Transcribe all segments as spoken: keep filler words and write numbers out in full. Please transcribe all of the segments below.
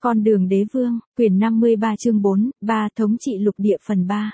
Con đường đế vương, quyển năm mươi ba chương bốn, ba thống trị lục địa phần ba.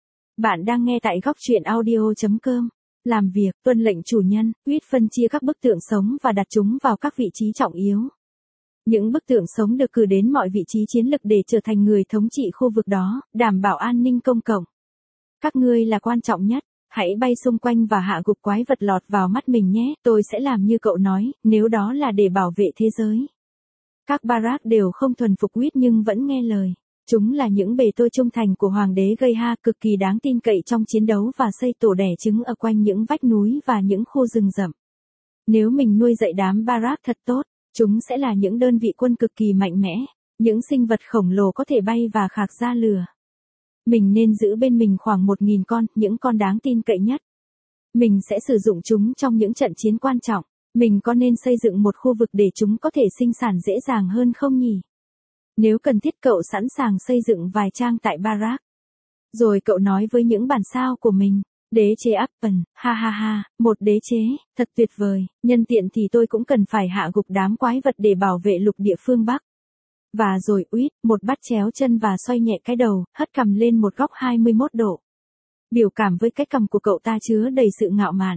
Bạn đang nghe tại góc truyện audio chấm com. Làm việc, tuân lệnh chủ nhân, quyết phân chia các bức tượng sống và đặt chúng vào các vị trí trọng yếu. Những bức tượng sống được cử đến mọi vị trí chiến lược để trở thành người thống trị khu vực đó, đảm bảo an ninh công cộng. Các ngươi là quan trọng nhất, hãy bay xung quanh và hạ gục quái vật lọt vào mắt mình nhé, tôi sẽ làm như cậu nói, nếu đó là để bảo vệ thế giới. Các Barak đều không thuần phục Quýt nhưng vẫn nghe lời. Chúng là những bề tôi trung thành của Hoàng đế Geha, cực kỳ đáng tin cậy trong chiến đấu và xây tổ đẻ trứng ở quanh những vách núi và những khu rừng rậm. Nếu mình nuôi dạy đám Barak thật tốt, chúng sẽ là những đơn vị quân cực kỳ mạnh mẽ, những sinh vật khổng lồ có thể bay và khạc ra lửa. Mình nên giữ bên mình khoảng một nghìn con, những con đáng tin cậy nhất. Mình sẽ sử dụng chúng trong những trận chiến quan trọng. Mình có nên xây dựng một khu vực để chúng có thể sinh sản dễ dàng hơn không nhỉ? Nếu cần thiết cậu sẵn sàng xây dựng vài trang tại Barak. Rồi cậu nói với những bản sao của mình, đế chế Appen, ha ha ha, một đế chế, thật tuyệt vời, nhân tiện thì tôi cũng cần phải hạ gục đám quái vật để bảo vệ lục địa phương Bắc. Và rồi Uýt, một bắt chéo chân và xoay nhẹ cái đầu, hất cằm lên một góc hai mươi mốt độ. Biểu cảm với cái cằm của cậu ta chứa đầy sự ngạo mạn.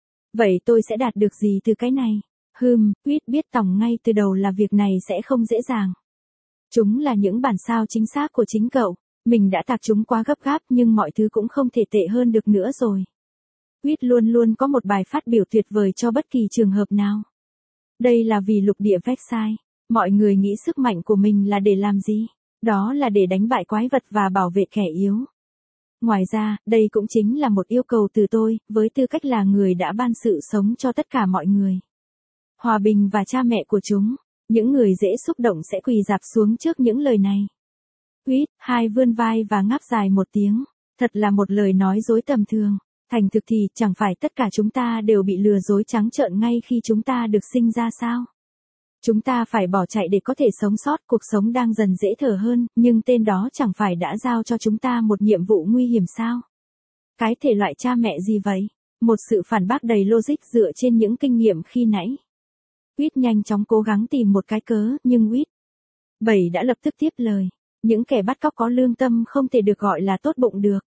Vậy tôi sẽ đạt được gì từ cái này? Hừm, Quýt biết tòng ngay từ đầu là việc này sẽ không dễ dàng. Chúng là những bản sao chính xác của chính cậu. Mình đã tạc chúng quá gấp gáp nhưng mọi thứ cũng không thể tệ hơn được nữa rồi. Quýt luôn luôn có một bài phát biểu tuyệt vời cho bất kỳ trường hợp nào. Đây là vì lục địa Versailles. Mọi người nghĩ sức mạnh của mình là để làm gì? Đó là để đánh bại quái vật và bảo vệ kẻ yếu. Ngoài ra, đây cũng chính là một yêu cầu từ tôi, với tư cách là người đã ban sự sống cho tất cả mọi người. Hòa bình và cha mẹ của chúng, những người dễ xúc động sẽ quỳ rạp xuống trước những lời này. Quýt, hai vươn vai và ngáp dài một tiếng, thật là một lời nói dối tầm thường. Thành thực thì, chẳng phải tất cả chúng ta đều bị lừa dối trắng trợn ngay khi chúng ta được sinh ra sao? Chúng ta phải bỏ chạy để có thể sống sót, cuộc sống đang dần dễ thở hơn, nhưng tên đó chẳng phải đã giao cho chúng ta một nhiệm vụ nguy hiểm sao? Cái thể loại cha mẹ gì vậy? Một sự phản bác đầy logic dựa trên những kinh nghiệm khi nãy. Quýt nhanh chóng cố gắng tìm một cái cớ, nhưng Quýt bảy đã lập tức tiếp lời. Những kẻ bắt cóc có lương tâm không thể được gọi là tốt bụng được.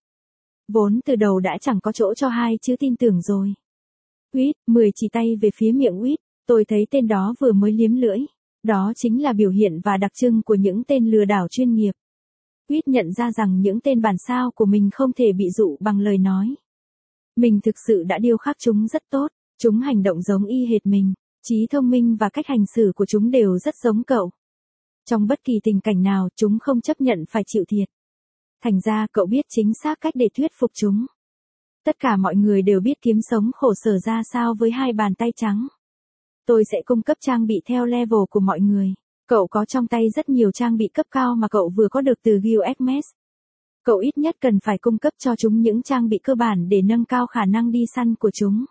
Vốn từ đầu đã chẳng có chỗ cho hai chữ tin tưởng rồi. Quýt, mười chỉ tay về phía miệng Quýt. Tôi thấy tên đó vừa mới liếm lưỡi. Đó chính là biểu hiện và đặc trưng của những tên lừa đảo chuyên nghiệp. Quýt nhận ra rằng những tên bản sao của mình không thể bị dụ bằng lời nói. Mình thực sự đã điêu khắc chúng rất tốt. Chúng hành động giống y hệt mình. Trí thông minh và cách hành xử của chúng đều rất giống cậu. Trong bất kỳ tình cảnh nào, chúng không chấp nhận phải chịu thiệt. Thành ra cậu biết chính xác cách để thuyết phục chúng. Tất cả mọi người đều biết kiếm sống khổ sở ra sao với hai bàn tay trắng. Tôi sẽ cung cấp trang bị theo level của mọi người. Cậu có trong tay rất nhiều trang bị cấp cao mà cậu vừa có được từ Gilgamesh. Cậu ít nhất cần phải cung cấp cho chúng những trang bị cơ bản để nâng cao khả năng đi săn của chúng.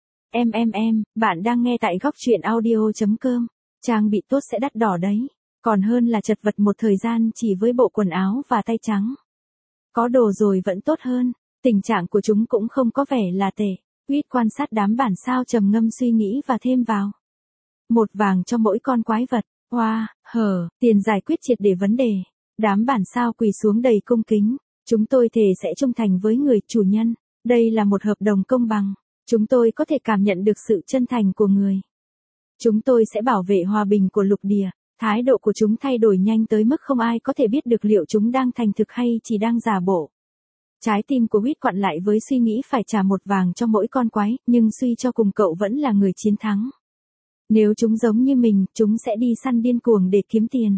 Em em em, bạn đang nghe tại góc truyện audio chấm com. Trang bị tốt sẽ đắt đỏ đấy. Còn hơn là chật vật một thời gian chỉ với bộ quần áo và tay trắng. Có đồ rồi vẫn tốt hơn. Tình trạng của chúng cũng không có vẻ là tệ. Quýt quan sát đám bản sao trầm ngâm suy nghĩ và thêm vào. Một vàng cho mỗi con quái vật. Hoa, wow, hờ, tiền giải quyết triệt để vấn đề. Đám bản sao quỳ xuống đầy cung kính. Chúng tôi thề sẽ trung thành với người chủ nhân. Đây là một hợp đồng công bằng. Chúng tôi có thể cảm nhận được sự chân thành của người. Chúng tôi sẽ bảo vệ hòa bình của lục địa. Thái độ của chúng thay đổi nhanh tới mức không ai có thể biết được liệu chúng đang thành thực hay chỉ đang giả bộ. Trái tim của Quýt quặn lại với suy nghĩ phải trả một vàng cho mỗi con quái, nhưng suy cho cùng cậu vẫn là người chiến thắng. Nếu chúng giống như mình, chúng sẽ đi săn điên cuồng để kiếm tiền.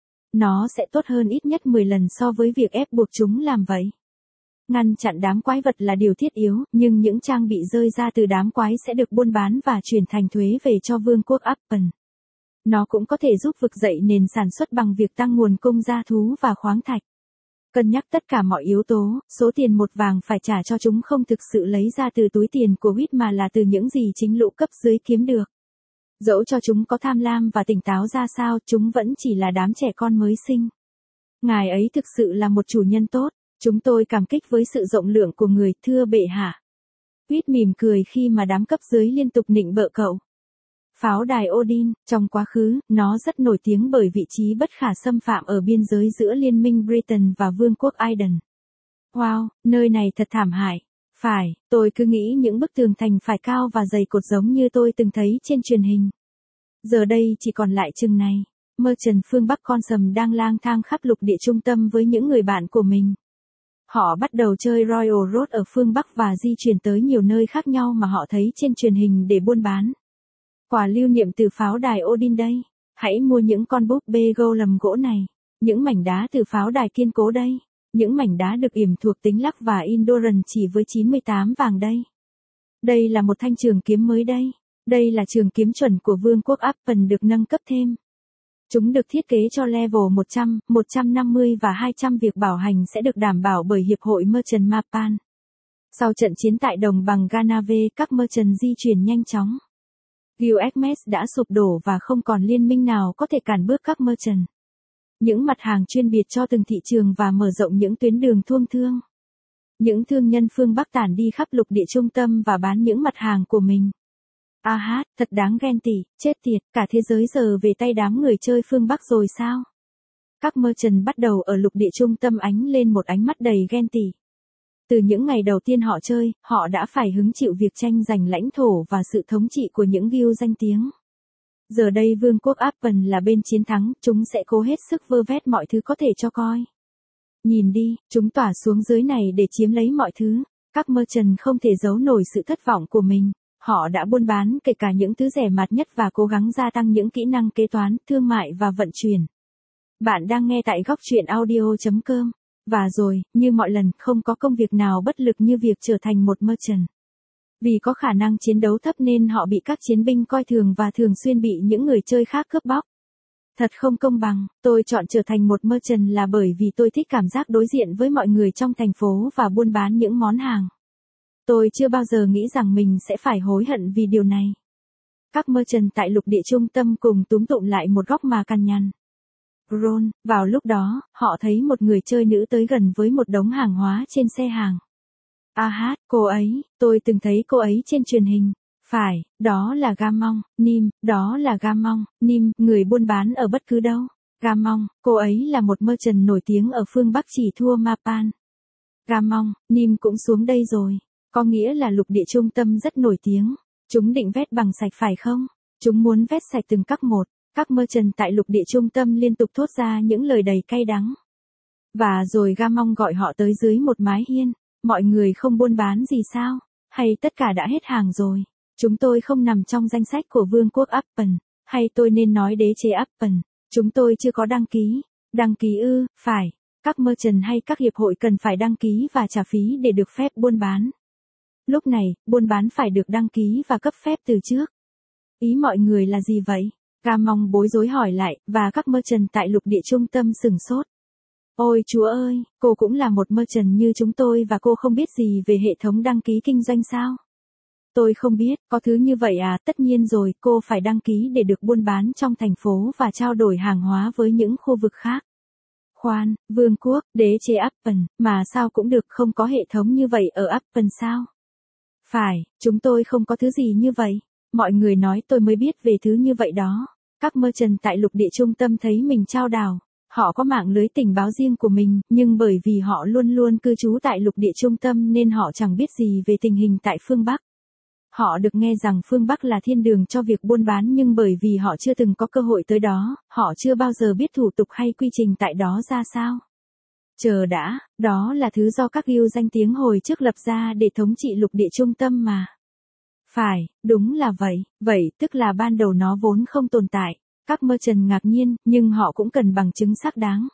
Nó sẽ tốt hơn ít nhất mười lần so với việc ép buộc chúng làm vậy. Ngăn chặn đám quái vật là điều thiết yếu, nhưng những trang bị rơi ra từ đám quái sẽ được buôn bán và chuyển thành thuế về cho vương quốc Appen. Nó cũng có thể giúp vực dậy nền sản xuất bằng việc tăng nguồn cung gia thú và khoáng thạch. Cân nhắc tất cả mọi yếu tố, số tiền một vàng phải trả cho chúng không thực sự lấy ra từ túi tiền của Quýt mà là từ những gì chính lũ cấp dưới kiếm được. Dẫu cho chúng có tham lam và tỉnh táo ra sao, chúng vẫn chỉ là đám trẻ con mới sinh. Ngài ấy thực sự là một chủ nhân tốt. Chúng tôi cảm kích với sự rộng lượng của người, thưa bệ hạ. Quýt mỉm cười khi mà đám cấp dưới liên tục nịnh bợ cậu. Pháo đài Odin, trong quá khứ, nó rất nổi tiếng bởi vị trí bất khả xâm phạm ở biên giới giữa Liên minh Britain và Vương quốc Aedan. Wow, nơi này thật thảm hại. Phải, tôi cứ nghĩ những bức tường thành phải cao và dày cột giống như tôi từng thấy trên truyền hình. Giờ đây chỉ còn lại chừng này. Merchant phương Bắc Consum đang lang thang khắp lục địa trung tâm với những người bạn của mình. Họ bắt đầu chơi Royal Road ở phương Bắc và di chuyển tới nhiều nơi khác nhau mà họ thấy trên truyền hình để buôn bán. Quà lưu niệm từ pháo đài Odin đây. Hãy mua những con búp bê golem gỗ này. Những mảnh đá từ pháo đài kiên cố đây. Những mảnh đá được yểm thuộc tính lắc và endurance chỉ với chín mươi tám vàng đây. Đây là một thanh trường kiếm mới đây. Đây là trường kiếm chuẩn của Vương quốc Appen được nâng cấp thêm. Chúng được thiết kế cho level một trăm, một trăm năm mươi và hai trăm, việc bảo hành sẽ được đảm bảo bởi Hiệp hội Merchant Mapan. Sau trận chiến tại đồng bằng Ganave, các merchant di chuyển nhanh chóng. Guild Hermes đã sụp đổ và không còn liên minh nào có thể cản bước các merchant. Những mặt hàng chuyên biệt cho từng thị trường và mở rộng những tuyến đường thông thương. Những thương nhân phương Bắc tản đi khắp lục địa trung tâm và bán những mặt hàng của mình. A hát, thật đáng ghen tị, chết tiệt, cả thế giới giờ về tay đám người chơi phương Bắc rồi sao? Các merchant bắt đầu ở lục địa trung tâm ánh lên một ánh mắt đầy ghen tị. Từ những ngày đầu tiên họ chơi, họ đã phải hứng chịu việc tranh giành lãnh thổ và sự thống trị của những guild danh tiếng. Giờ đây Vương quốc Appen là bên chiến thắng, chúng sẽ cố hết sức vơ vét mọi thứ có thể cho coi. Nhìn đi, chúng tỏa xuống dưới này để chiếm lấy mọi thứ. Các merchant không thể giấu nổi sự thất vọng của mình. Họ đã buôn bán kể cả những thứ rẻ mạt nhất và cố gắng gia tăng những kỹ năng kế toán, thương mại và vận chuyển. Bạn đang nghe tại góc truyện audio chấm com. Và rồi, như mọi lần, không có công việc nào bất lực như việc trở thành một merchant. Vì có khả năng chiến đấu thấp nên họ bị các chiến binh coi thường và thường xuyên bị những người chơi khác cướp bóc. Thật không công bằng, tôi chọn trở thành một merchant là bởi vì tôi thích cảm giác đối diện với mọi người trong thành phố và buôn bán những món hàng. Tôi chưa bao giờ nghĩ rằng mình sẽ phải hối hận vì điều này. Các merchant tại lục địa trung tâm cùng túm tụm lại một góc mà cằn nhằn. Ron, vào lúc đó, họ thấy một người chơi nữ tới gần với một đống hàng hóa trên xe hàng. A hát, cô ấy, tôi từng thấy cô ấy trên truyền hình. Phải, đó là Gamong, Nim, đó là Gamong, Nim, người buôn bán ở bất cứ đâu. Gamong, cô ấy là một merchant nổi tiếng ở phương Bắc chỉ thua Mapan. Gamong, Nim cũng xuống đây rồi. Có nghĩa là lục địa trung tâm rất nổi tiếng. Chúng định vét bằng sạch phải không? Chúng muốn vét sạch từng các một. Các merchant tại lục địa trung tâm liên tục thốt ra những lời đầy cay đắng. Và rồi Gamong gọi họ tới dưới một mái hiên. Mọi người không buôn bán gì sao? Hay tất cả đã hết hàng rồi? Chúng tôi không nằm trong danh sách của Vương quốc Appen. Hay tôi nên nói đế chế Appen. Chúng tôi chưa có đăng ký. Đăng ký ư, phải. Các merchant hay các hiệp hội cần phải đăng ký và trả phí để được phép buôn bán. Lúc này, buôn bán phải được đăng ký và cấp phép từ trước. Ý mọi người là gì vậy? Gamong bối rối hỏi lại, và các merchant tại lục địa trung tâm sửng sốt. Ôi Chúa ơi, cô cũng là một merchant như chúng tôi và cô không biết gì về hệ thống đăng ký kinh doanh sao? Tôi không biết, có thứ như vậy à, tất nhiên rồi, cô phải đăng ký để được buôn bán trong thành phố và trao đổi hàng hóa với những khu vực khác. Khoan, Vương quốc, đế chế Appen, mà sao cũng được, không có hệ thống như vậy ở Appen sao? Phải, chúng tôi không có thứ gì như vậy. Mọi người nói tôi mới biết về thứ như vậy đó. Các merchant tại lục địa trung tâm thấy mình trao đảo. Họ có mạng lưới tình báo riêng của mình, nhưng bởi vì họ luôn luôn cư trú tại lục địa trung tâm nên họ chẳng biết gì về tình hình tại phương Bắc. Họ được nghe rằng phương Bắc là thiên đường cho việc buôn bán nhưng bởi vì họ chưa từng có cơ hội tới đó, họ chưa bao giờ biết thủ tục hay quy trình tại đó ra sao. Chờ đã, đó là thứ do các guild danh tiếng hồi trước lập ra để thống trị lục địa trung tâm mà. Phải, đúng là vậy, vậy tức là ban đầu nó vốn không tồn tại. Các merchant ngạc nhiên, nhưng họ cũng cần bằng chứng xác đáng.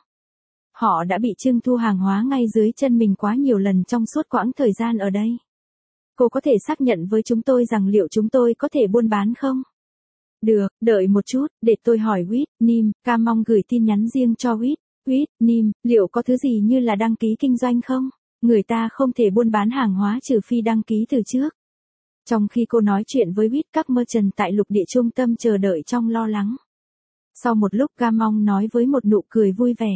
Họ đã bị trưng thu hàng hóa ngay dưới chân mình quá nhiều lần trong suốt quãng thời gian ở đây. Cô có thể xác nhận với chúng tôi rằng liệu chúng tôi có thể buôn bán không? Được, đợi một chút, để tôi hỏi Whit, Nim, Gamong gửi tin nhắn riêng cho Whit. Whit, Nim, liệu có thứ gì như là đăng ký kinh doanh không? Người ta không thể buôn bán hàng hóa trừ phi đăng ký từ trước. Trong khi cô nói chuyện với Whit, các merchant tại lục địa trung tâm chờ đợi trong lo lắng. Sau một lúc Gamong nói với một nụ cười vui vẻ.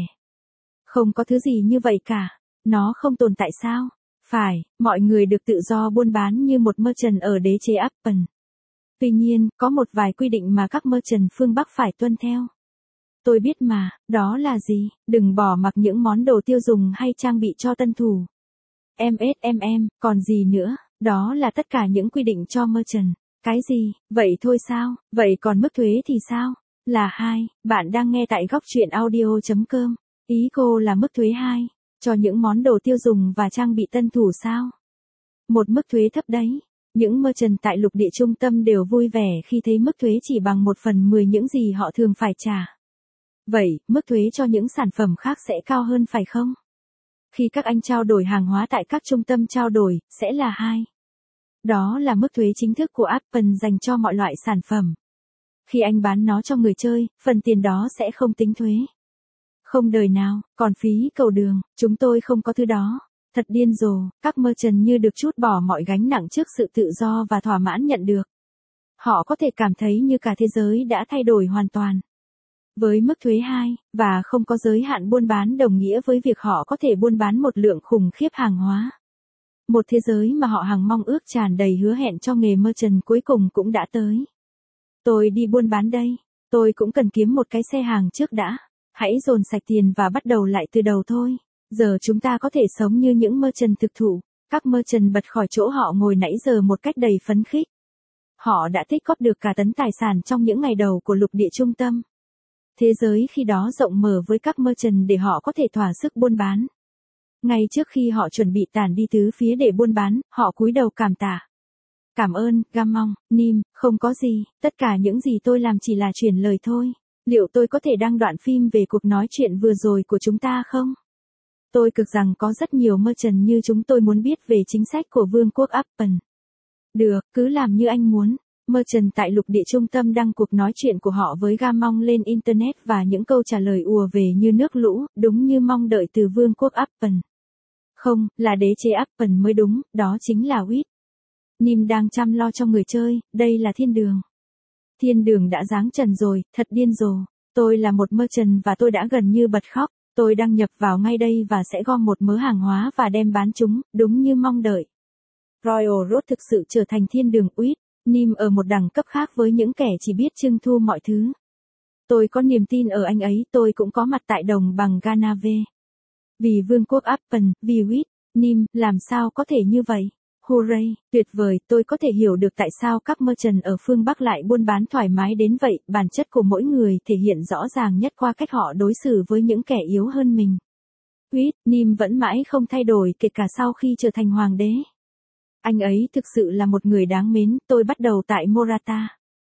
Không có thứ gì như vậy cả. Nó không tồn tại sao? Phải, mọi người được tự do buôn bán như một merchant ở đế chế Appen. Tuy nhiên, có một vài quy định mà các merchant phương Bắc phải tuân theo. Tôi biết mà, đó là gì? Đừng bỏ mặc những món đồ tiêu dùng hay trang bị cho tân thủ. em ét em em, còn gì nữa? Đó là tất cả những quy định cho merchant. Cái gì? Vậy thôi sao? Vậy còn mức thuế thì sao? Là hai, bạn đang nghe tại góc truyện audio chấm com. Ý cô là mức thuế hai, cho những món đồ tiêu dùng và trang bị tân thủ sao? Một mức thuế thấp đấy. Những merchant tại lục địa trung tâm đều vui vẻ khi thấy mức thuế chỉ bằng một phần mười những gì họ thường phải trả. Vậy, mức thuế cho những sản phẩm khác sẽ cao hơn phải không? Khi các anh trao đổi hàng hóa tại các trung tâm trao đổi, sẽ là hai. Đó là mức thuế chính thức của Apple dành cho mọi loại sản phẩm. Khi anh bán nó cho người chơi, phần tiền đó sẽ không tính thuế. Không đời nào, còn phí cầu đường, chúng tôi không có thứ đó. Thật điên rồ, các merchant như được trút bỏ mọi gánh nặng trước sự tự do và thỏa mãn nhận được. Họ có thể cảm thấy như cả thế giới đã thay đổi hoàn toàn. Với mức thuế hai, và không có giới hạn buôn bán đồng nghĩa với việc họ có thể buôn bán một lượng khủng khiếp hàng hóa. Một thế giới mà họ hằng mong ước tràn đầy hứa hẹn cho nghề merchant cuối cùng cũng đã tới. Tôi đi buôn bán đây, tôi cũng cần kiếm một cái xe hàng trước đã. Hãy dồn sạch tiền và bắt đầu lại từ đầu thôi. Giờ chúng ta có thể sống như những merchant thực thụ. Các merchant bật khỏi chỗ họ ngồi nãy giờ một cách đầy phấn khích. Họ đã tích góp được cả tấn tài sản trong những ngày đầu của lục địa trung tâm. Thế giới khi đó rộng mở với các merchant để họ có thể thỏa sức buôn bán. Ngay trước khi họ chuẩn bị tản đi tứ phía để buôn bán, họ cúi đầu cảm tạ. Cảm ơn, Gammon, Nim, không có gì, tất cả những gì tôi làm chỉ là chuyển lời thôi. Liệu tôi có thể đăng đoạn phim về cuộc nói chuyện vừa rồi của chúng ta không? Tôi cực rằng có rất nhiều merchant như chúng tôi muốn biết về chính sách của Vương quốc Apple. Được, cứ làm như anh muốn. Merchant tại lục địa trung tâm đăng cuộc nói chuyện của họ với Gammon lên Internet và những câu trả lời ùa về như nước lũ, đúng như mong đợi từ Vương quốc Apple. Không, là đế chế Apple mới đúng, đó chính là Whit. Nim đang chăm lo cho người chơi, đây là thiên đường. Thiên đường đã giáng trần rồi, thật điên rồ. Tôi là một merchant và tôi đã gần như bật khóc. Tôi đăng nhập vào ngay đây và sẽ gom một mớ hàng hóa và đem bán chúng, đúng như mong đợi. Royal Road thực sự trở thành thiên đường Whit. Nim ở một đẳng cấp khác với những kẻ chỉ biết trưng thu mọi thứ. Tôi có niềm tin ở anh ấy, tôi cũng có mặt tại đồng bằng Ganave. Vì Vương quốc Apple, vì Whit, Nim, làm sao có thể như vậy? Hooray, tuyệt vời, tôi có thể hiểu được tại sao các merchant ở phương Bắc lại buôn bán thoải mái đến vậy, bản chất của mỗi người thể hiện rõ ràng nhất qua cách họ đối xử với những kẻ yếu hơn mình. Whit, Nim vẫn mãi không thay đổi kể cả sau khi trở thành hoàng đế. Anh ấy thực sự là một người đáng mến, tôi bắt đầu tại Morata.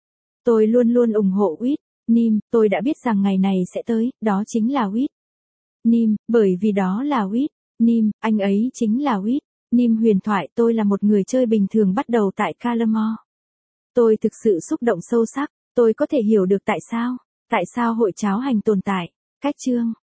Tôi luôn luôn ủng hộ Whit, Nim, tôi đã biết rằng ngày này sẽ tới, đó chính là Whit. Nim, bởi vì đó là Whit, Nim, anh ấy chính là Whit. Nim huyền thoại, tôi là một người chơi bình thường bắt đầu tại Calamore. Tôi thực sự xúc động sâu sắc, tôi có thể hiểu được tại sao, tại sao hội cháo hành tồn tại. Cách chương